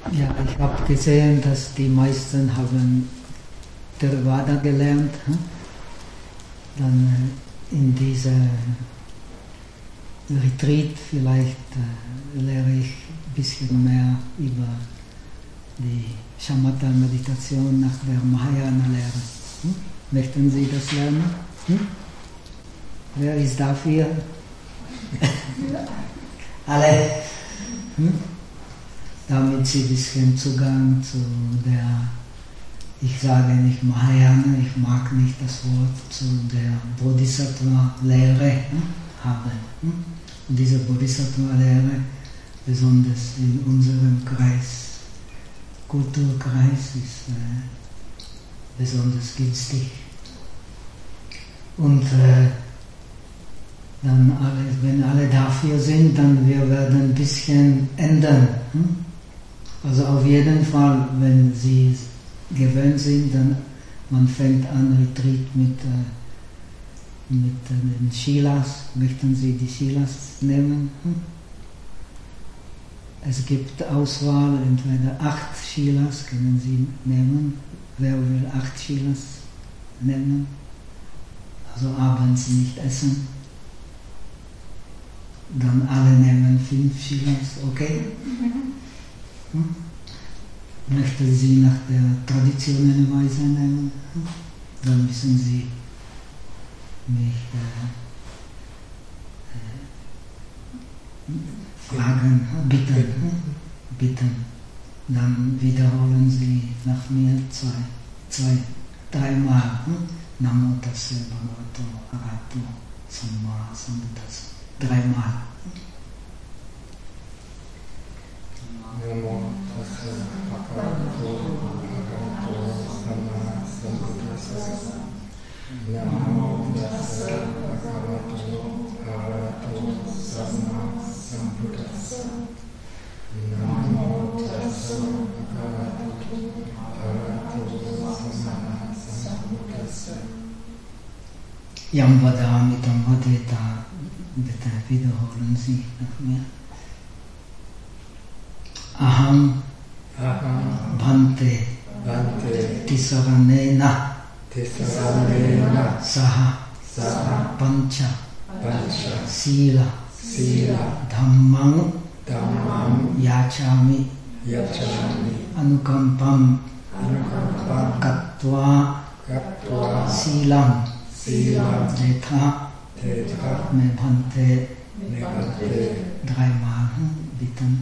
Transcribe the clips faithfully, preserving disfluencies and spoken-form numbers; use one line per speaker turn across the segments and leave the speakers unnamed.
Ja, ich habe gesehen, dass die meisten haben Theravada gelernt. Hm? Dann äh, in diesem Retreat vielleicht äh, lehre ich ein bisschen mehr über die Shamatha-Meditation nach der Mahayana-Lehre. Hm? Möchten Sie das lernen? Hm? Wer ist dafür? Alle? Hm? Damit Sie ein bisschen Zugang zu der, ich sage nicht Mahayana, ich mag nicht das Wort, zu der Bodhisattva-Lehre hm? haben. Hm? Und diese Bodhisattva-Lehre, besonders in unserem Kreis, Kulturkreis, ist äh, besonders günstig. Und äh, dann alle, wenn alle dafür sind, dann wir werden ein bisschen ändern. Hm? Also auf jeden Fall, wenn Sie gewöhnt sind, dann man fängt an Retreat mit, äh, mit äh, den Shilas. Möchten Sie die Shilas nehmen? Hm? Es gibt Auswahl, entweder acht Shilas können Sie nehmen. Wer will acht Shilas nehmen? Also abends nicht essen. Dann alle nehmen fünf Shilas, okay? Hm? Möchten Sie nach der traditionellen Weise nehmen? Hm? Dann müssen Sie mich äh, äh, fragen, bitten, hm? bitten. Dann wiederholen Sie nach mir zwei, zwei dreimal. Hm? Namo Tassa Bhagavato Arahato Samma Sambuddhassa. Dreimal.
Namo Tassa Bhagavato Arahato Samma Sambuddhassa. Namo Tassa Bhagavato Arahato Samma Sambuddhassa. Namo Tassa Bhagavato Arahato Samma Sambuddhassa.
Yam vadami tam vadeta. Bitte wiederholen Sie nach mir. Aham,
Aham
Bhante,
Bhante
Tisaranena,
Tisaranena
Saha,
Saha
Pancha,
Pancha
Sila,
Sila
Dhammang,
Dhammam
Yachami,
Yachami
Anukampam,
Anukampam
Kattva,
Kattva
Silam,
Silam
Tetha,
Tetra
Me Bhante,
Nebhante
dreimal bitten.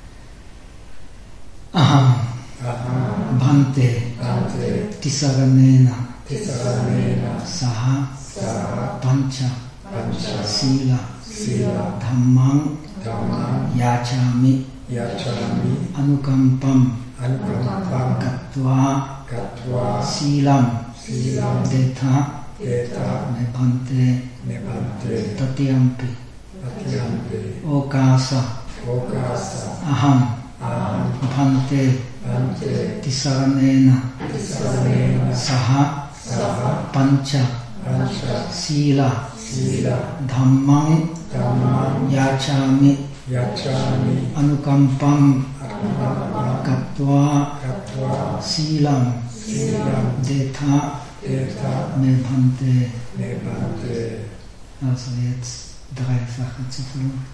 Aham,
Aham
Bhante,
Bhante
Tisaranena,
Tisaranena
Saha,
Saha
Pancha,
Pancha
Sila,
Sila
Dhammang,
Dhammam
Yachami,
Yachami
Anukampam,
Anukampam
Kattva,
Kattva
Silam,
Silam
Tetha,
Teta
Me Bhante,
Nebhante
Tatyampi,
Atyampi
Okasa,
Okasa
Aham,
Aham
Bhante,
Bhante
Tisaranena,
Tisaranena
Saha,
Saha
Pancha,
Pancha
Sila,
Sila
Dhammang,
Dhammam
Yachami,
Yachami
Anukampam,
Anukampam
Kattva,
Kattva
Silam,
Silam
Tetha,
Teta
Me Bhante.
Nebhante.
Also jetzt dreifache Zuflucht.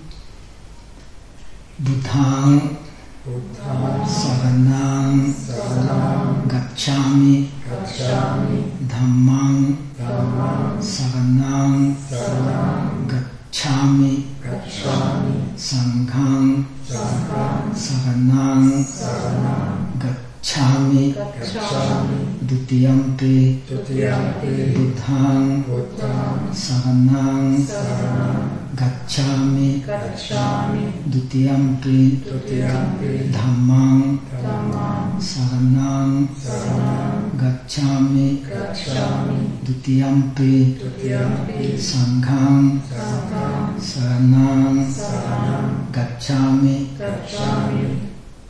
Buddhang,
Buddham
Saranang,
Saranam
Gacchami,
Gacchami
Dhammang,
Dhammam
Saranang,
Saranam
Gacchami,
Gacchami
Sanghang,
Sangham
Saranang,
Saranam
Gacchami,
Gacchami
Dutiyampi,
Tutiyampi
Buddhang,
Buddham
Saranang,
Saranam
Gacchami,
Gacchami
Dutiyampi,
Tutiyampi
Dhammang,
Dhammam
Saranang,
Saranam
Gacchami,
Gacchami
Dutiyampi,
Tutiyampi
Sanghang,
Sangham
Saranang,
Saranam
Gacchami,
Gacchami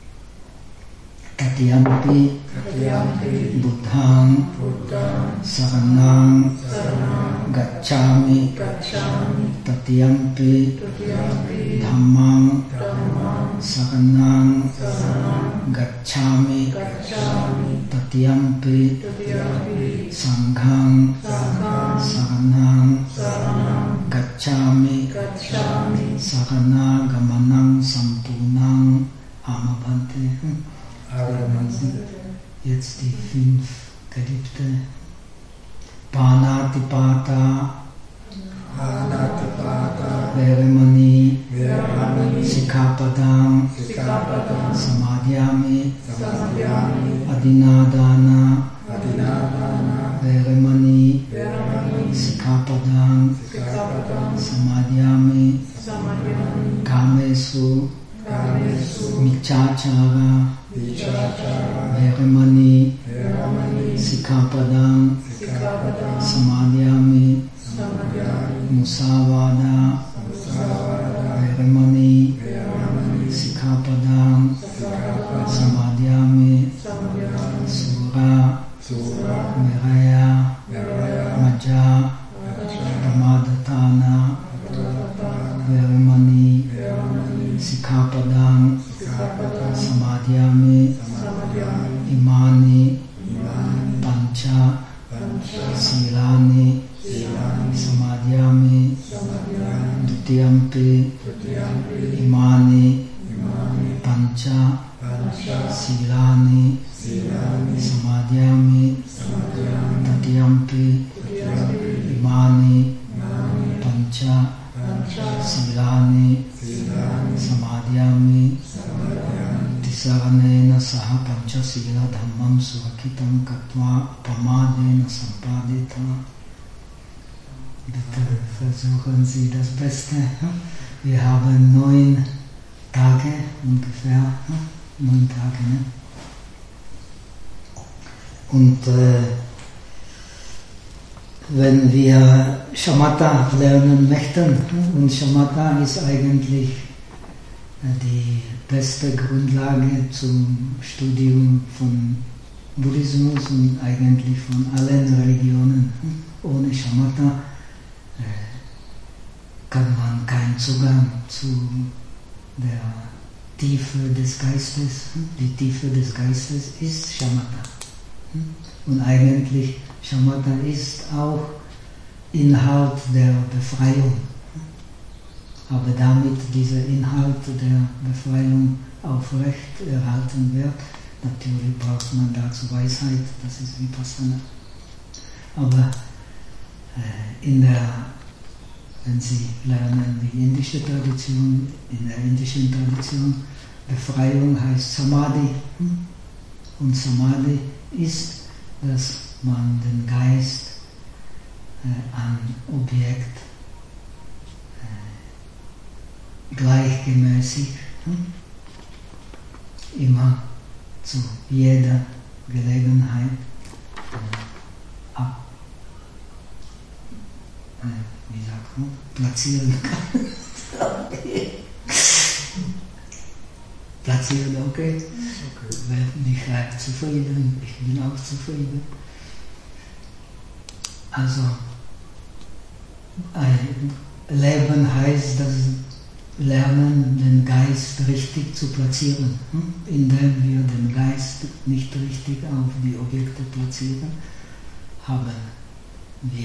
Tatyampi,
Tatiyampi
Buddhang,
Buddham
Saranang,
Saranam
Gacchami,
Gacchami
Tatyampi,
Tutiyampi
Dhammang,
Dhammam
Saranang,
Saranam
Gacchami,
Gacchami,
Tatyampi,
Tatyampi,
Sangham,
Sangham,
Saranam,
Saranam,
Gacchami,
Gacchami,
Sarana-gamanam Sampurnam Amabhante. Jetzt die fünf Gelübde. Panatipata,
Anatipata,
Veremani,
Veramani,
Sikhapadam,
Sikhapadam,
Samadhyami,
Samadhyami,
Adinadana,
Adinadana,
Veremani,
Veramani,
Sikhapadam,
Sikhapadam,
Samadhyami,
Samadhyami,
Kamesu,
Kamesu,
Michachara,
Vichachara,
Veremani,
Veramani,
Sikhapadam,
Sikhapadam,
Samadhyami,
Samadhyami,
Musavada,
Musavada,
Veremani,
Veramani,
Sikhapadam,
Sikhapadam,
Samadhyami,
Samadhyami,
Sura,
Sura,
Miraya,
Miraya,
Maja, Pramadatana,
Advatana,
Veremani,
Veramani,
Sikhapadam,
Sikhapadam,
Samadhyami,
Samadhyami,
Imani,
Imani,
Pancha,
Pancha,
Silani,
Silani,
Samadhyami,
Samadhyami,
Dutiyampi,
Tatyampi,
Imani,
Imani,
Pancha,
Pancha,
Silani,
Silani,
Samadhyami,
Samadhyami,
Tatyampi,
Tatyampi,
Imani,
Imani,
Pancha,
Pancha,
Silani,
Silani,
Samadhyami,
Samadhyami,
Tisaranena saha pancha sila dhammam surakitam katva pamadena sampadita. Bitte versuchen Sie das Beste. Wir haben neun Tage ungefähr, neun Tage. Ne? Und äh, wenn wir Shamatha lernen möchten, und Shamatha ist eigentlich die beste Grundlage zum Studium von Buddhismus und eigentlich von allen Religionen. Ohne Shamatha kann man keinen Zugang zu der Tiefe des Geistes. Die Tiefe des Geistes ist Shamatha. Und eigentlich Shamatha ist auch Inhalt der Befreiung. Aber damit dieser Inhalt der Befreiung aufrecht erhalten wird, natürlich braucht man dazu Weisheit, das ist Vipassana. Aber äh, in der, wenn Sie lernen die indische Tradition, in der indischen Tradition, Befreiung heißt Samadhi. Und Samadhi ist, dass man den Geist äh, an Objekt gleichmäßig, immer zu jeder Gelegenheit ab, äh, wie sagt man, platzieren kann. Platzieren, okay? Okay. Wenn mich halt zufrieden, ich bin auch zufrieden. Also, ein Leben heißt, dass lernen, den Geist richtig zu platzieren. Indem wir den Geist nicht richtig auf die Objekte platzieren, haben wir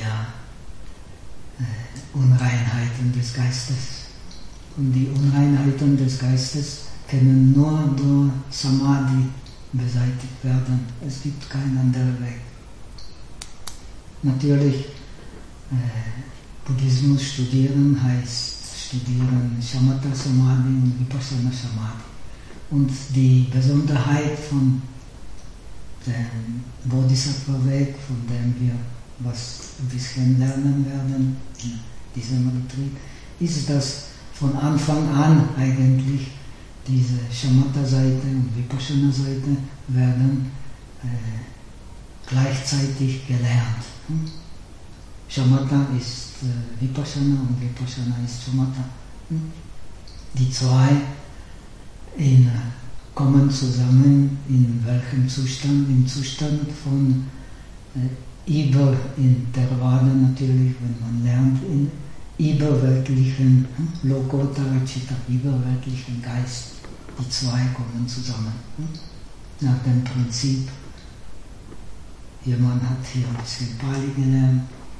äh, Unreinheiten des Geistes. Und die Unreinheiten des Geistes können nur durch Samadhi beseitigt werden. Es gibt keinen anderen Weg. Natürlich, äh, Buddhismus studieren heißt studieren Shamatha Samadhi und Vipassana Samadhi. Und die Besonderheit von dem Bodhisattva-Weg, von dem wir was ein bisschen lernen werden in diesem Retreat, ist, dass von Anfang an eigentlich diese Shamatha-Seite und Vipassana-Seite werden äh, gleichzeitig gelernt. Hm? Shamatha ist äh, Vipassana und Vipassana ist Shamatha. Hm? Die zwei in, kommen zusammen in welchem Zustand? Im Zustand von äh, Über in Theravada natürlich, wenn man lernt, in überweltlichen hm? Lokotara Chitta, überweltlichen Geist. Die zwei kommen zusammen. Hm? nach dem Prinzip, jemand hat hier ein bisschen Pali gelernt,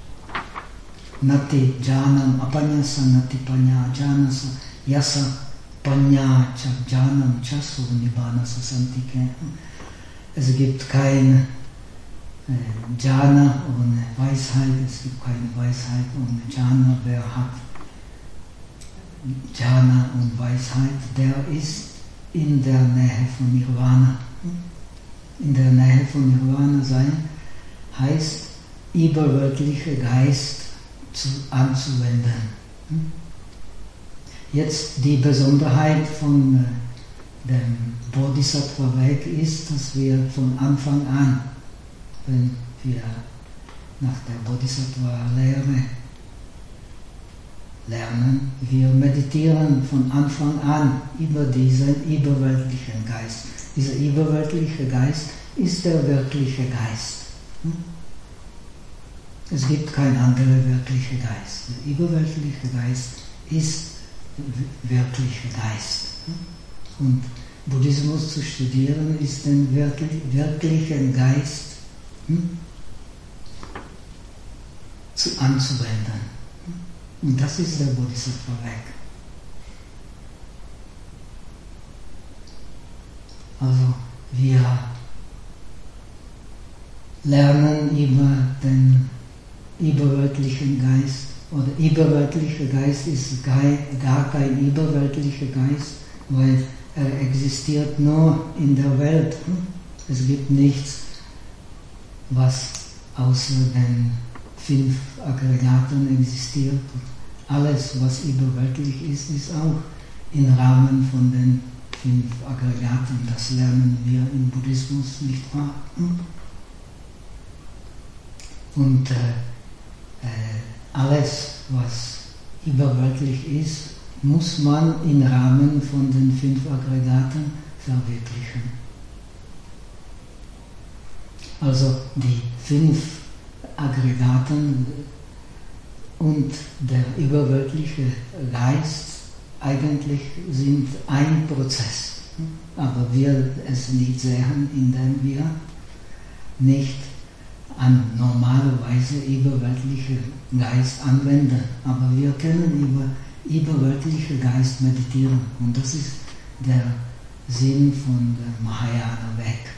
Nati Janam Apanyasa Nati Panya Janasa Yasa Panya Cha Janam Chasu Nibbanasa Santike. Es gibt kein äh, Jana ohne Weisheit, es gibt keine Weisheit ohne Jana. Wer hat Jana und Weisheit, der ist in der Nähe von Nirvana. In der Nähe von Nirvana sein heißt, überweltlicher Geist zu, anzuwenden. Jetzt die Besonderheit von äh, dem Bodhisattva-Weg ist, dass wir von Anfang an, wenn wir nach der Bodhisattva-Lehre lernen, wir meditieren von Anfang an über diesen überweltlichen Geist. Dieser überweltliche Geist ist der wirkliche Geist. Es gibt kein anderer wirklicher Geist. Der überweltliche Geist ist wirklicher Geist. Und Buddhismus zu studieren ist den wirklichen Geist hm, zu, anzuwenden. Und das ist der Bodhisattva-Weg. Also wir lernen über den überweltlichen Geist, oder überweltlicher Geist ist gar kein überweltlicher Geist, weil er existiert nur in der Welt. Es gibt nichts, was außer den fünf Aggregaten existiert. Alles, was überweltlich ist, ist auch im Rahmen von den fünf Aggregaten. Das lernen wir im Buddhismus, nicht wahr? Und äh, äh, alles, was überweltlich ist, muss man im Rahmen von den fünf Aggregaten verwirklichen. Also die fünf Aggregaten und der überweltliche Geist eigentlich sind ein Prozess, aber wir es nicht sehen, indem wir nicht an normale Weise überweltlichen Geist anwenden. Aber wir können über überweltlichen Geist meditieren und das ist der Sinn von der Mahayana-Weg.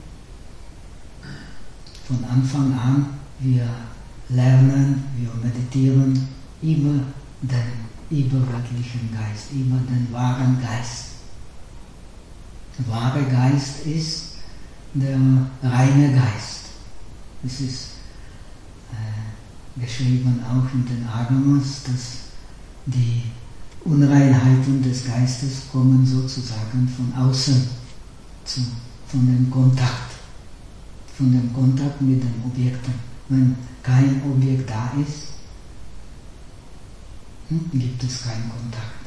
Von Anfang an, wir lernen, wir meditieren über den überweltlichen Geist, über den wahren Geist. Der wahre Geist ist der reine Geist. Es ist äh, geschrieben auch in den Agamas, dass die Unreinheiten des Geistes kommen sozusagen von außen, zu, von dem Kontakt, von dem Kontakt mit den Objekten. Wenn kein Objekt da ist, hm, gibt es keinen Kontakt.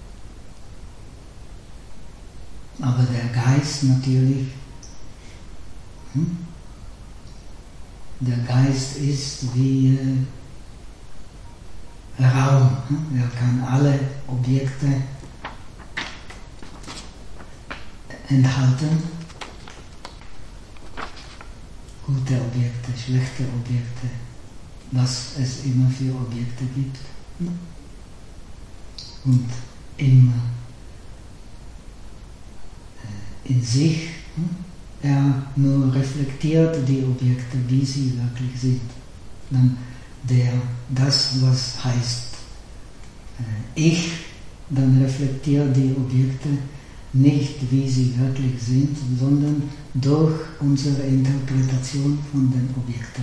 Aber der Geist natürlich, hm, der Geist ist wie äh, Raum. Hm? Er kann alle Objekte enthalten. Gute Objekte, schlechte Objekte, was es immer für Objekte gibt. Hm? Und immer äh, in sich, hm? Er nur reflektiert die Objekte, wie sie wirklich sind. Dann der, das, was heißt äh, ich, dann reflektiert die Objekte nicht, wie sie wirklich sind, sondern durch unsere Interpretation von den Objekten.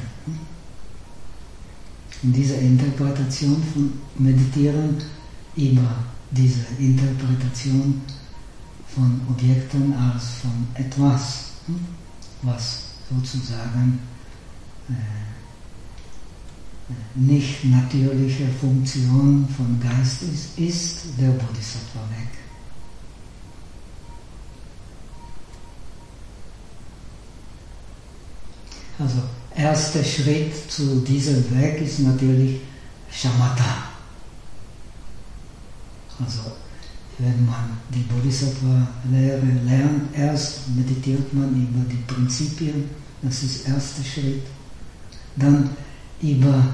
In dieser Interpretation von Meditieren über diese Interpretation von Objekten als von etwas, was sozusagen äh, nicht natürliche Funktion von Geist ist, ist der Bodhisattva-Weg. Also, erster Schritt zu diesem Weg ist natürlich Shamatha. Also, wenn man die Bodhisattva-Lehre lernt, erst meditiert man über die Prinzipien, das ist der erste Schritt. Dann über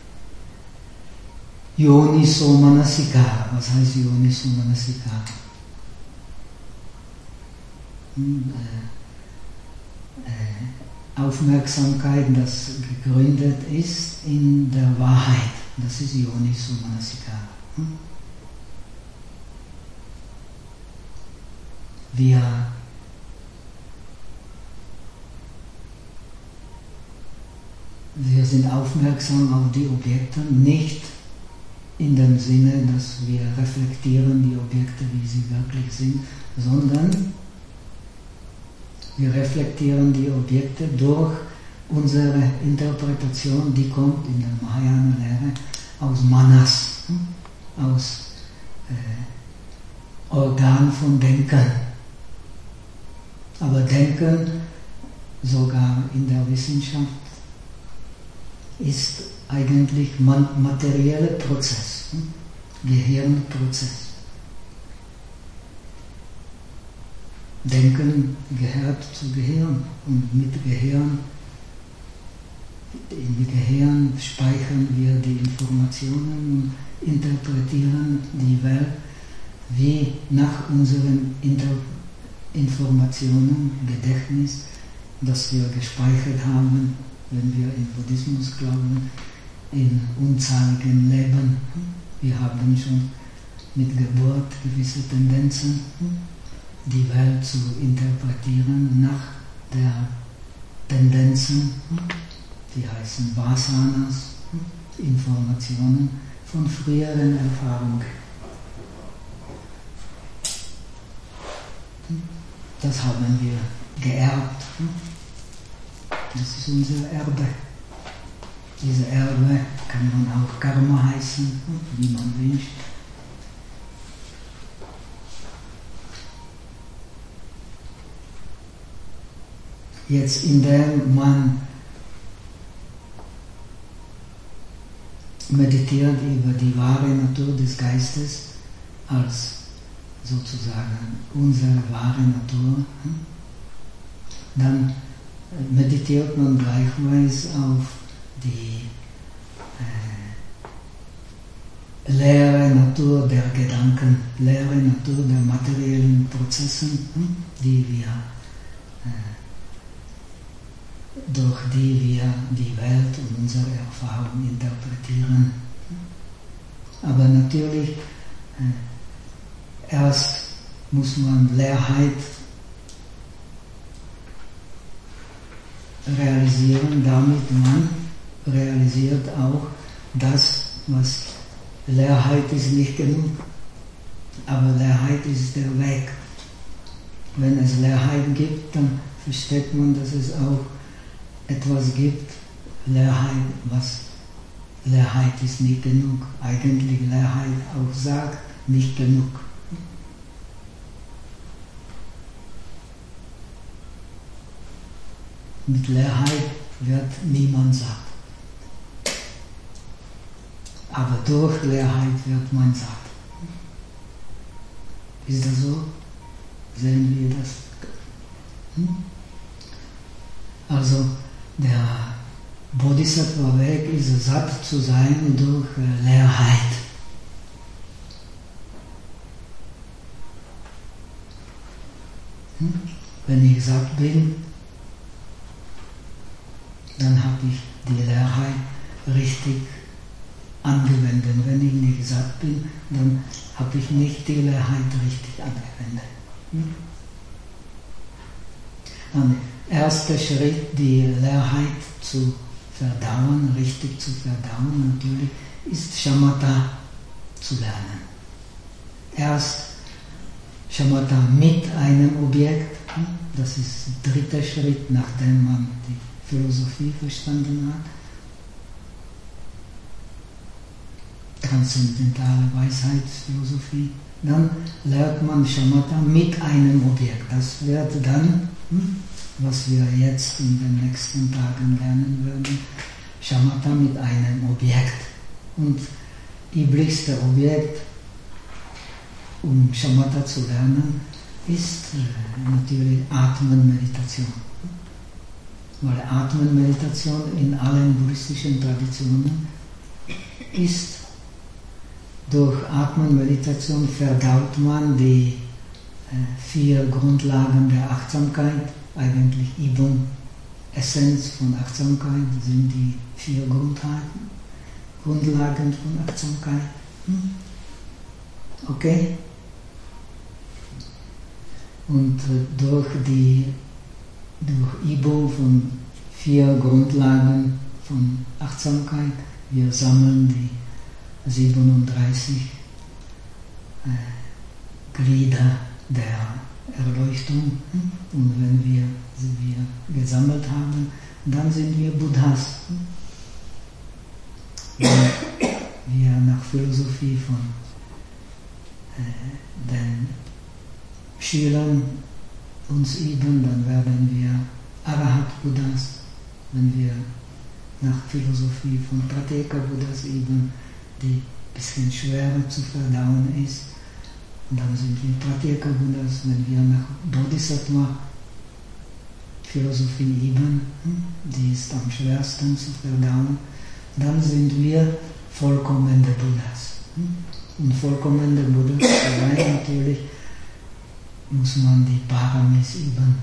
Yoniso Manasikara. Was heißt Yoniso Manasikara? Hm, äh, äh, Aufmerksamkeit, das gegründet ist in der Wahrheit. Das ist Yoniso Manasikara. Hm? Wir Wir sind aufmerksam auf die Objekte, nicht in dem Sinne, dass wir reflektieren die Objekte, wie sie wirklich sind, sondern wir reflektieren die Objekte durch unsere Interpretation, die kommt in der Mahayana-Lehre aus Manas, aus äh, Organ von Denken. Aber Denken, sogar in der Wissenschaft, ist eigentlich materieller Prozess, hm? Gehirnprozess. Denken gehört zu Gehirn und mit Gehirn, im Gehirn speichern wir die Informationen und interpretieren die Welt wie nach unseren Inter- Informationen, Gedächtnis, das wir gespeichert haben, wenn wir im Buddhismus glauben, in unzähligen Leben. Wir haben schon mit Geburt gewisse Tendenzen, die Welt zu interpretieren nach der Tendenzen, die heißen Vasanas, Informationen von früheren Erfahrungen. Das haben wir geerbt. Das ist unsere Erbe. Diese Erbe kann man auch Karma heißen, wie man wünscht. Jetzt, indem man meditiert über die wahre Natur des Geistes als sozusagen unsere wahre Natur, dann meditiert man gleichfalls auf die äh, leere Natur der Gedanken, leere Natur der materiellen Prozesse, die wir, äh, durch die wir die Welt und unsere Erfahrung interpretieren. Aber natürlich, äh, erst muss man Leerheit realisieren, damit man realisiert auch, das, was Leerheit ist, nicht genug. Aber Leerheit ist der Weg. Wenn es Leerheit gibt, dann versteht man, dass es auch etwas gibt, Leerheit, was Leerheit ist nicht genug. Eigentlich Leerheit auch sagt, nicht genug. Mit Leerheit wird niemand satt. Aber durch Leerheit wird man satt. Ist das so? Sehen wir das? Hm? Also der Bodhisattva-Weg ist, satt zu sein durch Leerheit. Hm? Wenn ich satt bin, dann habe ich die Leerheit richtig angewendet. Wenn ich nicht satt bin, dann habe ich nicht die Leerheit richtig angewendet. Hm? Dann erster Schritt, die Leerheit zu verdauen, richtig zu verdauen, natürlich, ist Shamatha zu lernen. Erst Shamatha mit einem Objekt, das ist der dritte Schritt, nachdem man die Philosophie verstanden hat. Transzendentale Weisheitsphilosophie. Dann lernt man Shamatha mit einem Objekt. Das wird dann, was wir jetzt in den nächsten Tagen lernen werden, Shamatha mit einem Objekt. Und üblichste Objekt um Shamatha zu lernen, ist äh, natürlich Atmenmeditation. Weil Atmenmeditation in allen buddhistischen Traditionen ist, durch Atmenmeditation verdaut man die äh, vier Grundlagen der Achtsamkeit, eigentlich Übung, Essenz von Achtsamkeit sind die vier Grundlagen, Grundlagen von Achtsamkeit. Hm? Okay? Und äh, durch die durch Übung von vier Grundlagen von Achtsamkeit, wir sammeln die siebenunddreißig äh, Glieder der Erleuchtung, und wenn wir sie gesammelt haben, dann sind wir Buddhas. Wenn wir nach Philosophie von äh, den Schülern uns üben, dann werden wir Arahat-Buddhas. Wenn wir nach Philosophie von Pratyeka-Buddhas üben, die ein bisschen schwerer zu verdauen ist, dann sind wir Pratyeka-Buddhas. Wenn wir nach Bodhisattva-Philosophie üben, die ist am schwersten zu verdauen, dann sind wir vollkommene Buddhas. Und vollkommene Buddhas zu sein, natürlich muss man die Paramis üben.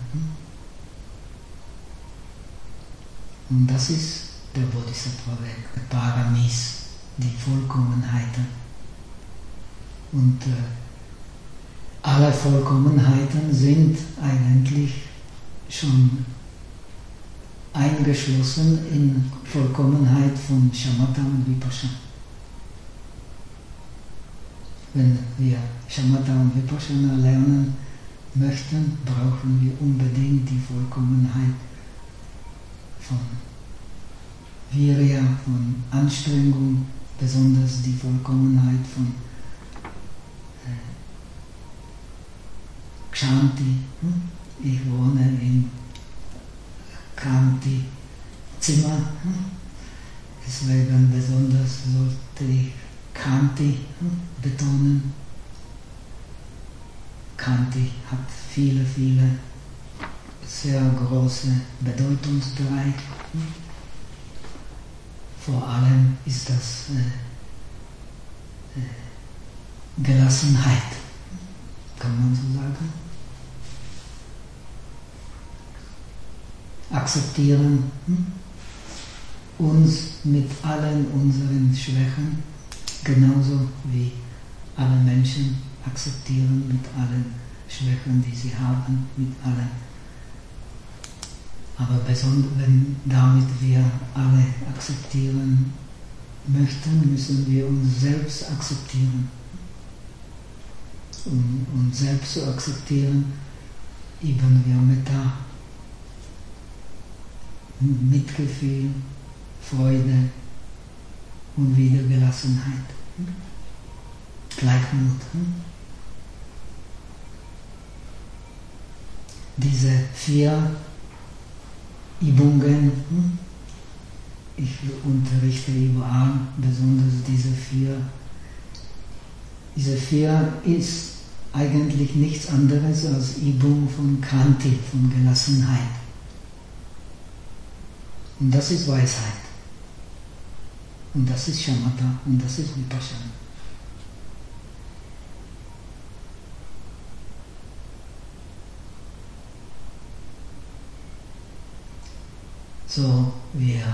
Und das ist der Bodhisattva-Weg, die Paramis, die Vollkommenheiten. Und äh, alle Vollkommenheiten sind eigentlich schon eingeschlossen in Vollkommenheit von Shamatha und Vipassana. Wenn wir Shamatha und Vipassana lernen möchten, brauchen wir unbedingt die Vollkommenheit von Virya, von Anstrengung, besonders die Vollkommenheit von äh, Kshanti. Ich wohne in Kranti Zimmer, deswegen besonders sollte ich Kranti betonen. Kranti hat viele, viele sehr große Bedeutungsbereiche. Vor allem ist das äh, äh, Gelassenheit, kann man so sagen. Akzeptieren hm? uns mit allen unseren Schwächen, genauso wie alle Menschen akzeptieren mit allen Schwächen, die sie haben, mit allen. Aber besonders wenn damit wir alle akzeptieren möchten, müssen wir uns selbst akzeptieren. Um uns selbst zu akzeptieren, üben wir Metta, Mitgefühl, Freude und wieder Gelassenheit. Gleichmut. Diese vier Übungen, ich unterrichte überall, besonders diese vier. Diese vier ist eigentlich nichts anderes als Übung von Kranti, von Gelassenheit. Und das ist Weisheit. Und das ist Shamatha und das ist Vipassana. So, wir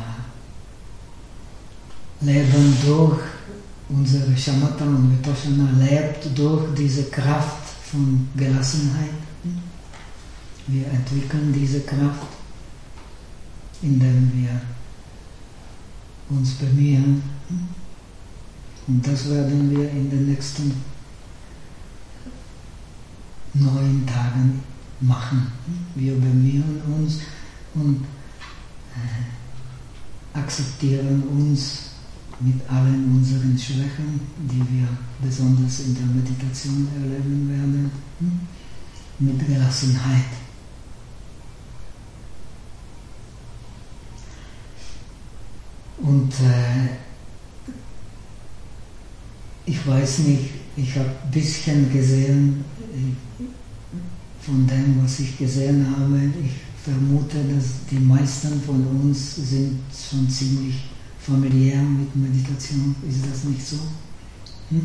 leben durch unsere Shamatha und Vipassana, lebt durch diese Kraft von Gelassenheit. Wir entwickeln diese Kraft, indem wir uns bemühen. Und das werden wir in den nächsten neun Tagen machen. Wir bemühen uns und äh, akzeptieren uns mit allen unseren Schwächen, die wir besonders in der Meditation erleben werden, mit Gelassenheit. Und äh, ich weiß nicht, ich habe ein bisschen gesehen, von dem, was ich gesehen habe. Ich vermute, dass die meisten von uns sind schon ziemlich familiär mit Meditation. Ist das nicht so? Hm?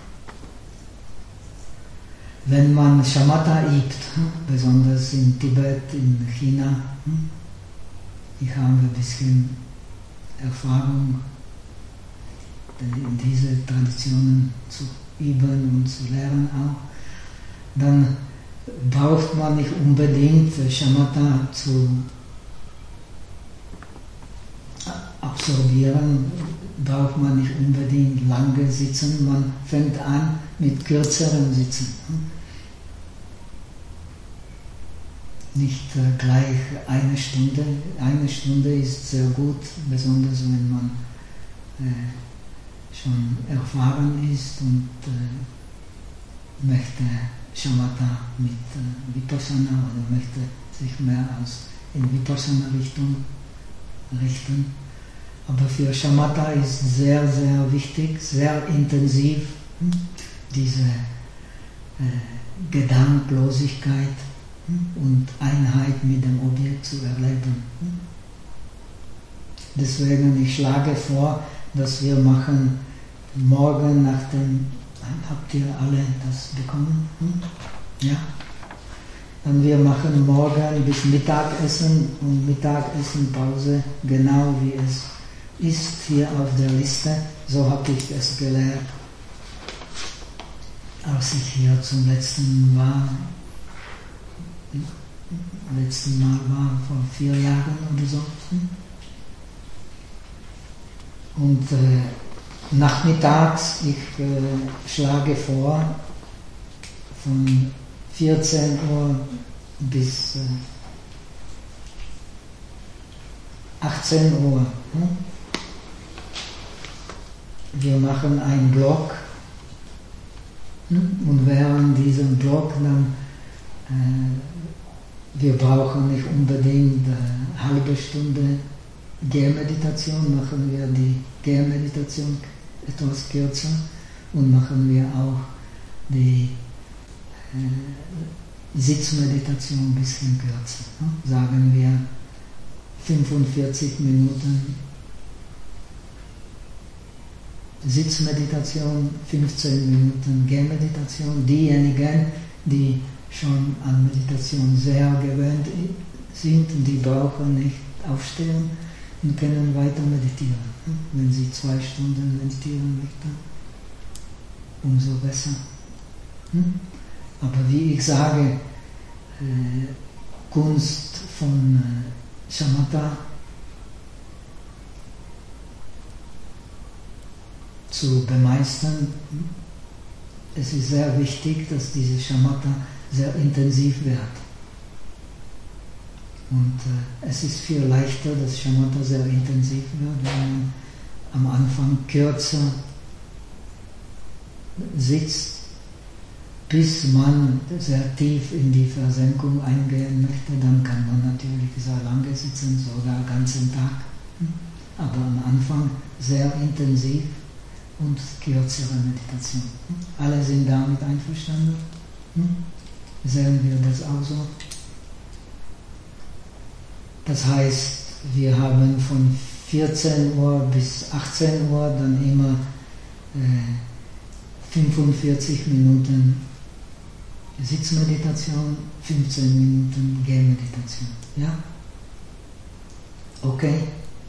Wenn man Shamatha übt, besonders in Tibet, in China, ich habe ein bisschen Erfahrung, in diese Traditionen zu üben und zu lernen auch, dann braucht man nicht unbedingt Shamatha zu absorbieren, braucht man nicht unbedingt lange sitzen, man fängt an mit kürzerem Sitzen. Nicht äh, gleich eine Stunde. Eine Stunde ist sehr gut, besonders wenn man äh, schon erfahren ist und äh, möchte Shamatha mit äh, Vipassana oder möchte sich mehr als in Vipassana-Richtung richten. Aber für Shamatha ist sehr, sehr wichtig, sehr intensiv hm, diese äh, Gedankenlosigkeit hm, und Einheit mit dem Objekt zu erleben. Hm. Deswegen, ich schlage vor, dass wir machen morgen nach dem, habt ihr alle das bekommen? Hm? Ja? Und wir machen morgen bis Mittagessen und Mittagessenpause, genau wie es ist hier auf der Liste. So habe ich es gelernt, als ich hier zum letzten Mal, letzten Mal war, vor vier Jahren oder so. Und äh, nachmittags, ich äh, schlage vor, von vierzehn Uhr bis äh, achtzehn Uhr. Hm? Wir machen einen Block hm? und während diesem Block dann, äh, wir brauchen nicht unbedingt eine halbe Stunde Gehmeditation, machen wir die Gehmeditation etwas kürzer und machen wir auch die äh, Sitzmeditation ein bisschen kürzer. Ne? Sagen wir fünfundvierzig Minuten Sitzmeditation, fünfzehn Minuten Gehmeditation. Diejenigen, die schon an Meditation sehr gewöhnt sind, die brauchen nicht aufstehen und können weiter meditieren. Wenn sie zwei Stunden meditieren möchten, umso besser. Aber wie ich sage, Kunst von Shamatha zu bemeistern, es ist sehr wichtig, dass diese Shamatha sehr intensiv wird. Und äh, es ist viel leichter, dass Shamatha sehr intensiv wird, wenn man am Anfang kürzer sitzt, bis man sehr tief in die Versenkung eingehen möchte. Dann kann man natürlich sehr lange sitzen, sogar den ganzen Tag. Aber am Anfang sehr intensiv und kürzere Meditation. Alle sind damit einverstanden? Sehen wir das auch so? Das heißt, wir haben von vierzehn Uhr bis achtzehn Uhr dann immer äh, fünfundvierzig Minuten Sitzmeditation, fünfzehn Minuten Gehmeditation. Ja? Okay?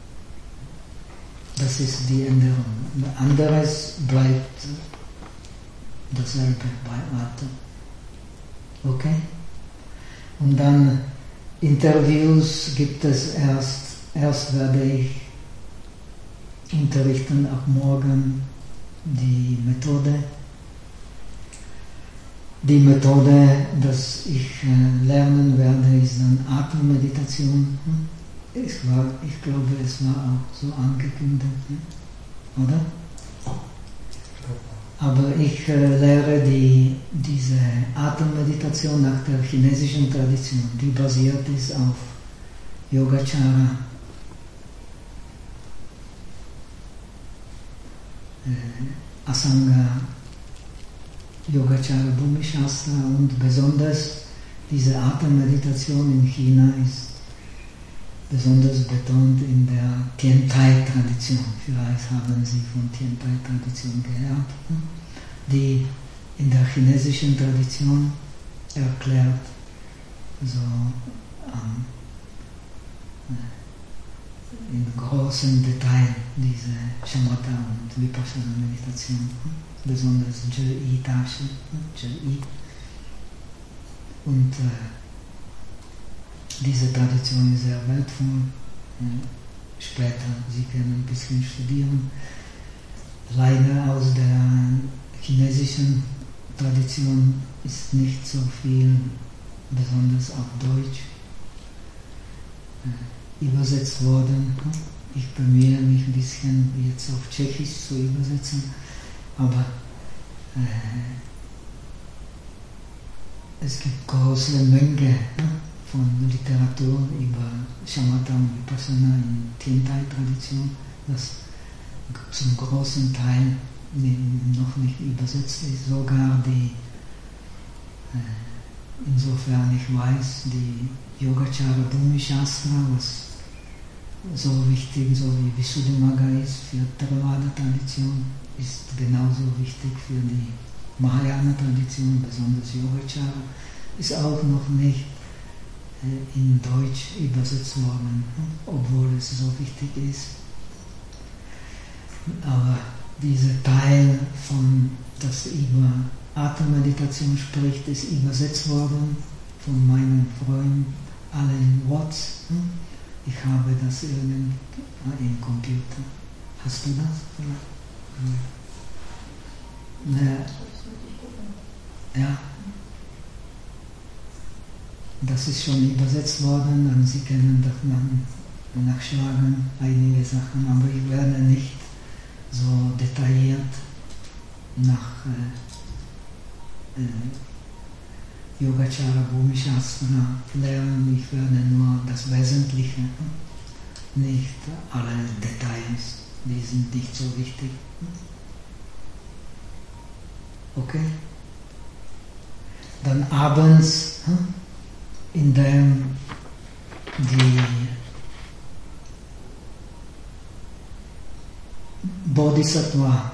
Das ist die Änderung. Anderes bleibt dasselbe bei Atem. Okay? Und dann Interviews gibt es erst, erst werde ich unterrichten ab morgen die Methode. Die Methode, dass ich lernen werde, ist dann Atemmeditation. Ich, war, ich glaube, es war auch so angekündigt, oder? Aber ich äh, lehre die, diese Atemmeditation nach der chinesischen Tradition, die basiert ist auf Yogacara, äh, Asanga, Yogacara Bhumi Shastra und besonders diese Atemmeditation in China ist besonders betont in der Tiantai-Tradition. Vielleicht haben Sie von Tiantai-Tradition gehört, die in der chinesischen Tradition erklärt, so ähm, in großem Detail diese Shamatha und Vipassana-Meditation, besonders Zhi-I Tashi, Zhi-I. Und äh, diese Tradition ist sehr wertvoll. Später, Sie können ein bisschen studieren. Leider aus der chinesischen Tradition ist nicht so viel, besonders auf Deutsch, übersetzt worden. Ich bemühe mich ein bisschen jetzt auf Tschechisch zu übersetzen, aber äh, es gibt große Menge von Literatur über Shamatha und Vipassana in Tiantai-Tradition, das zum großen Teil noch nicht übersetzt ist. Sogar die, äh, insofern ich weiß, die Yogacara Bhumi Shastra, was so wichtig, so wie Visuddhimagga ist für Theravada-Tradition, ist genauso wichtig für die Mahayana-Tradition, besonders Yogacara, ist auch noch nicht äh, in Deutsch übersetzt worden, obwohl es so wichtig ist. Aber dieser Teil, von, das über Atemmeditation spricht, ist übersetzt worden von meinem Freund Alan Watts. Ich habe das irgendwo im Computer. Hast du das? Ja. Ja. Das ist schon übersetzt worden und Sie können doch nach, nachschlagen, einige Sachen, aber ich werde nicht so detailliert nach äh, äh, Yogacara Bhumi Shastra lernen. Ich werde nur das Wesentliche, nicht alle Details, die sind nicht so wichtig. Okay? Dann abends, indem die Bodhisattva,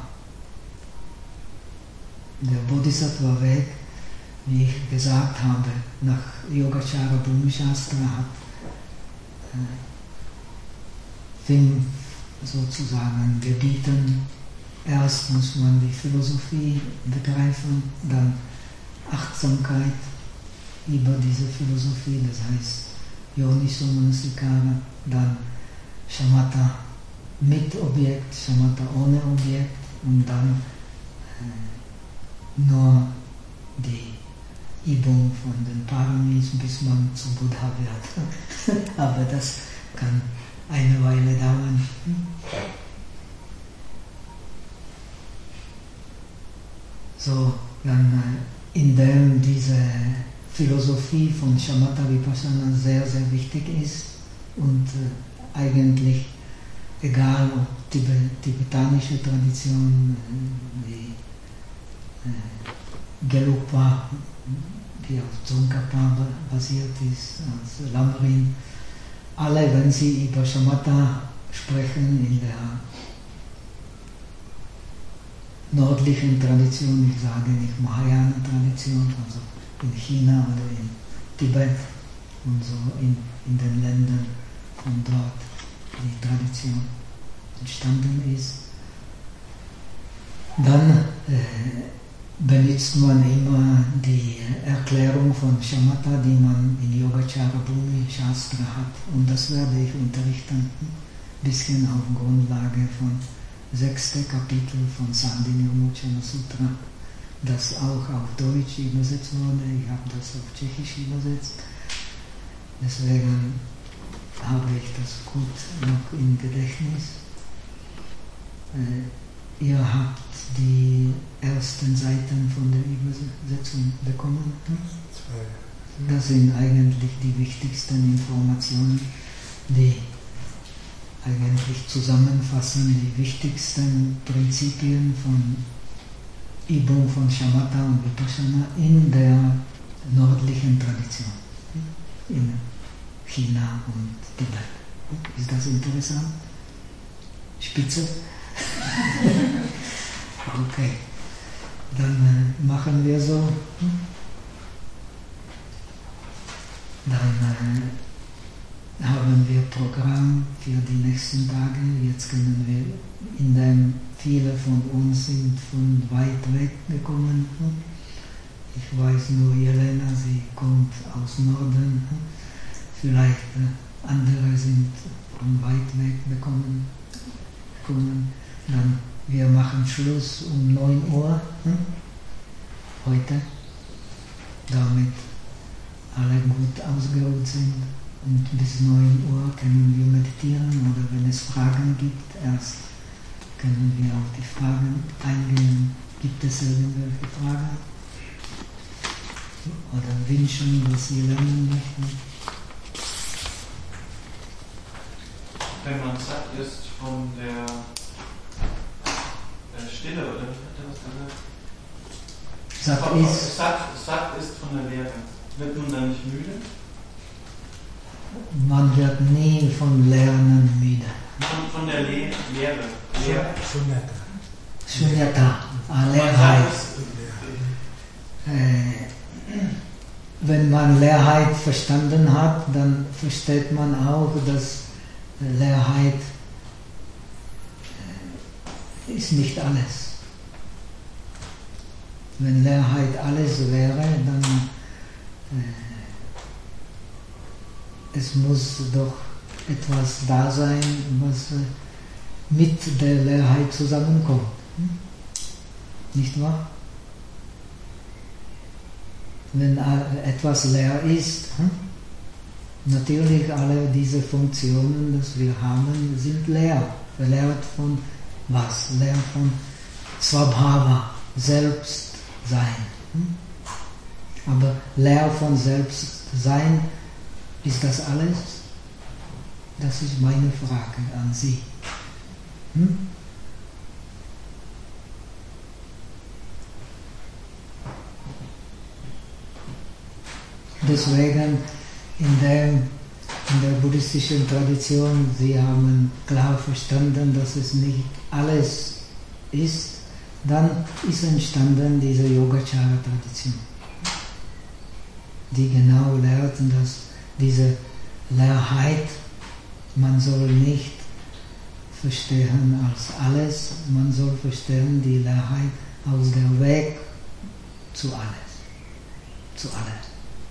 der Bodhisattva-Weg, wie ich gesagt habe, nach Yogacara Bhumi Shastra hat äh, fünf sozusagen Gebieten. Erst muss man die Philosophie begreifen, dann Achtsamkeit über diese Philosophie, das heißt Yoniso Manasikara, dann Shamatha mit Objekt, Shamatha ohne Objekt und dann äh, nur die Übung von den Paramis, bis man zu Buddha wird. Aber das kann eine Weile dauern. So, dann äh, indem diese Philosophie von Shamatha Vipassana sehr, sehr wichtig ist und äh, eigentlich egal ob Tibet, tibetanische Tradition äh, wie äh, Gelugpa, die auf Tsongkhapa basiert ist, als Lamrim, alle, wenn sie über Shamatha sprechen in der nördlichen Tradition, ich sage nicht Mahayana-Tradition, also in China oder in Tibet und so in, in den Ländern von dort die Tradition entstanden ist. Dann äh, benutzt man immer die Erklärung von Shamatha, die man in Yogacara Bhumi Shastra hat. Und das werde ich unterrichten, ein bisschen auf Grundlage von sechsten Kapitel von Sandhi-Nirmochana Sutra, das auch auf Deutsch übersetzt wurde. Ich habe das auf Tschechisch übersetzt. Deswegen habe ich das gut noch im Gedächtnis. Äh, ihr habt die ersten Seiten von der Übersetzung bekommen. Das sind eigentlich die wichtigsten Informationen, die eigentlich zusammenfassen die wichtigsten Prinzipien von Übung von Shamatha und Vipassana in der nördlichen Tradition, in China und Tibet. Ist das interessant? Spitze? Okay, dann äh, machen wir so. Dann äh, haben wir Programm für die nächsten Tage. Jetzt können wir, indem viele von uns sind von weit weg gekommen. Ich weiß nur, Jelena, sie kommt aus Norden. Vielleicht äh, andere sind von weit weg gekommen. gekommen. Dann wir machen Schluss um neun Uhr hm? heute, damit alle gut ausgeruht sind. Und bis neun Uhr können wir meditieren oder wenn es Fragen gibt, erst können wir auf die Fragen eingehen. Gibt es irgendwelche Fragen? Oder Wünschen, was Sie lernen möchten?
Wenn man satt ist von der Stille, oder wie hat er was gesagt?
Satt
Von-
ist,
Satt, satt ist von der Lehre. Wird man dann nicht müde?
man wird nie von Lernen müde.
Von, von der Le Lehre. Lehre.
Shunyata.
Shunyata,
Man
Leerheit.
sagt es,
Äh, wenn man Leerheit verstanden hat, dann versteht man auch, dass Leerheit äh, ist nicht alles. Wenn Leerheit alles wäre, dann äh, es muss doch etwas da sein, was äh, mit der Leerheit zusammenkommt. Hm? Nicht wahr? Wenn etwas leer ist, hm? natürlich alle diese Funktionen, die wir haben, sind leer. Verleert von was? Leer von Swabhava, Selbstsein. Hm? Aber leer von Selbstsein, ist das alles? Das ist meine Frage an Sie. Hm? Deswegen in der, in der buddhistischen Tradition, sie haben klar verstanden, dass es nicht alles ist, dann ist entstanden diese Yogacara-Tradition, die genau lehrt, dass diese Leerheit, man soll nicht verstehen als alles, man soll verstehen die Leerheit aus dem Weg zu alles, zu alles.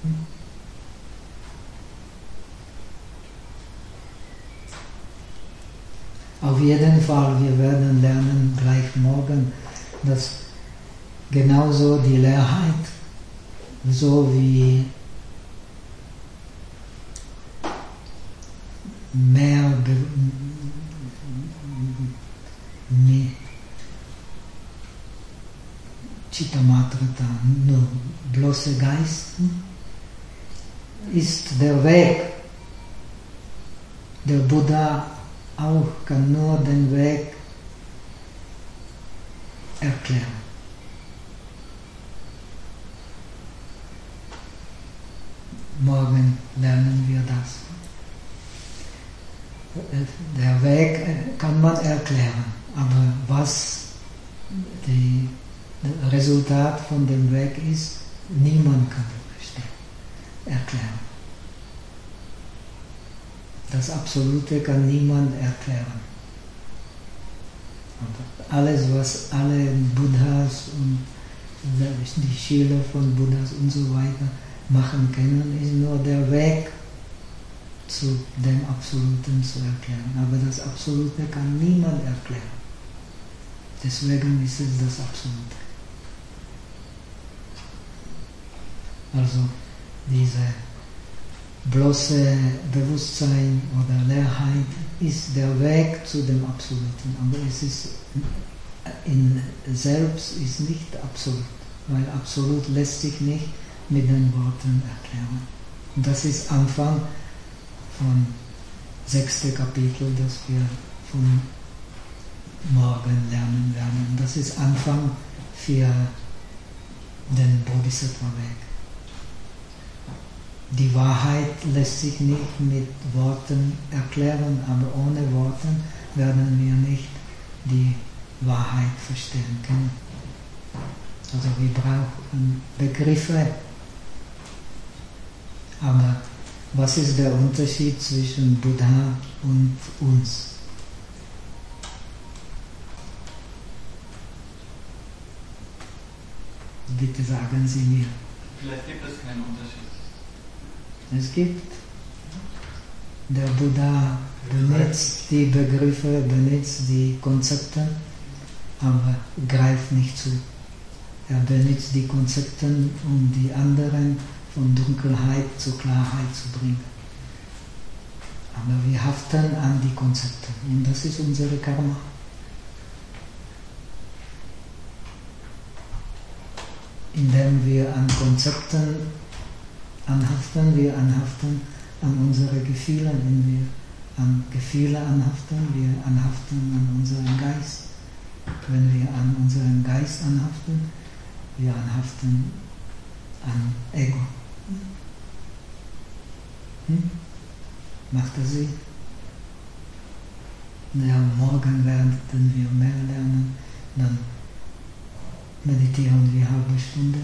Auf jeden Fall, wir werden lernen gleich morgen, dass genauso die Leerheit, so wie mehr Be- mehr Chittamatrata, nur bloße Geist, ist der Weg. Der Buddha auch kann nur den Weg erklären. Morgen lernen wir das. Der Weg kann man erklären, aber was die, das Resultat von dem Weg ist, niemand kann verstehen, erklären. Das Absolute kann niemand erklären. Aber alles, was alle Buddhas und die Schüler von Buddhas und so weiter machen können, ist nur der Weg zu dem Absoluten zu erklären. Aber das Absolute kann niemand erklären. Deswegen ist es das Absolute. Also diese bloße Bewusstsein oder Leerheit ist der Weg zu dem Absoluten. Aber es ist in selbst ist nicht absolut, weil absolut lässt sich nicht mit den Worten erklären. Und das ist Anfang von sechsten Kapitel, das wir von morgen lernen werden. Das ist Anfang für den Bodhisattva-Weg. Die Wahrheit lässt sich nicht mit Worten erklären, aber ohne Worte werden wir nicht die Wahrheit verstehen können. Also wir brauchen Begriffe. Aber was ist der Unterschied zwischen Buddha und uns? Bitte sagen Sie mir.
Vielleicht gibt es keinen Unterschied.
Es gibt. Der Buddha benutzt die Begriffe, benutzt die Konzepte, aber greift nicht zu. Er benutzt die Konzepte, um die anderen von Dunkelheit zu Klarheit zu bringen. Aber wir haften an die Konzepte und das ist unsere Karma. Indem wir an Konzepten anhaften, wir anhaften an unsere Gefühle. Wenn wir an Gefühle anhaften, wir anhaften an unseren Geist. Wenn wir an unseren Geist anhaften, wir anhaften an Ego. Hm? Macht das Sinn? Ja, morgen werden wir mehr lernen, dann meditieren wir eine halbe Stunde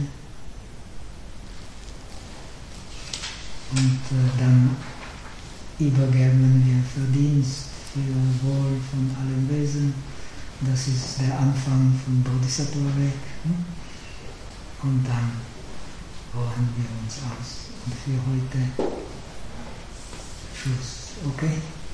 und äh, dann übergeben wir Verdienst für Wohl von allen Wesen. Das ist der Anfang vom Bodhisattva-Weg. Hm? Und dann ruhen wir uns aus. Und für heute Schluss. Okay?